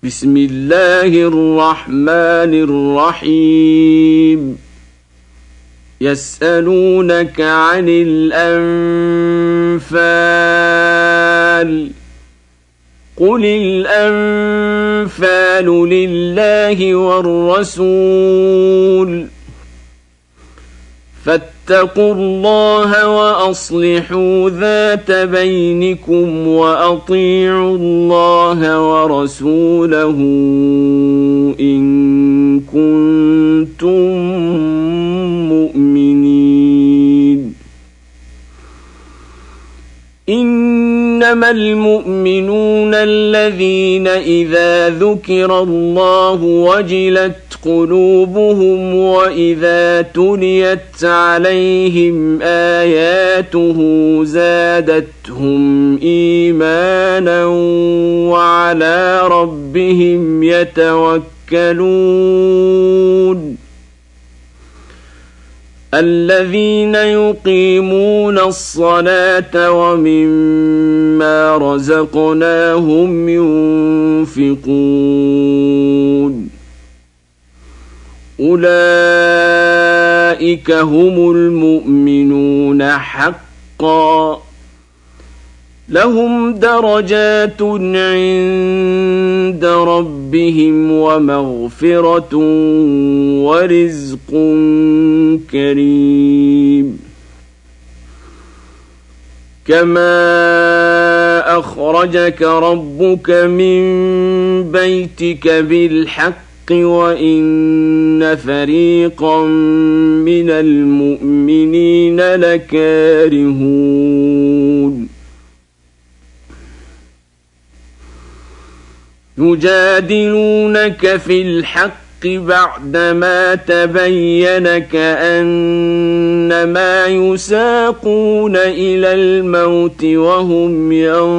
بسم الله الرحمن الرحيم يسألونك عن الأنفال قل الأنفال لله والرسول فاتقوا الله وأصلحوا ذات بينكم وأطيعوا الله ورسوله إن كنتم مؤمنين إنما المؤمنون الذين إذا ذكر الله وجلت قلوبهم وإذا تليت عليهم آياته زادتهم إيمانا وعلى ربهم يتوكلون الذين يقيمون الصلاة ومما رزقناهم ينفقون أولئك هم المؤمنون حقا لهم درجات عند ربهم ومغفرة ورزق كريم كما أخرجك ربك من بيتك بالحق وإن فريقا من المؤمنين لكارهون يجادلونك في الحق بعدما تبين كأنما يساقون إلى الموت وهم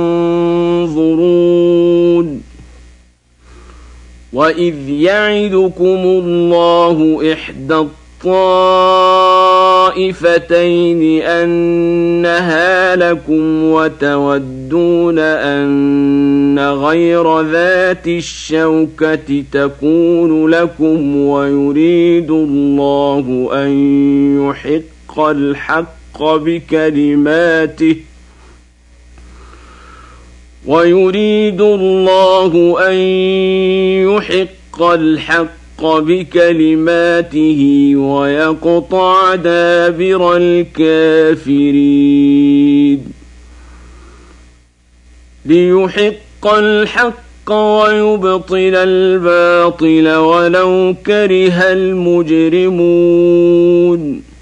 ينظرون وإذ يعدكم الله إحدى الطائفتين أنها لكم وتودون أن غير ذات الشوكة تكون لكم ويريد الله أن يحق الحق بكلماته ويقطع دابر الكافرين ليحق الحق ويبطل الباطل ولو كره المجرمون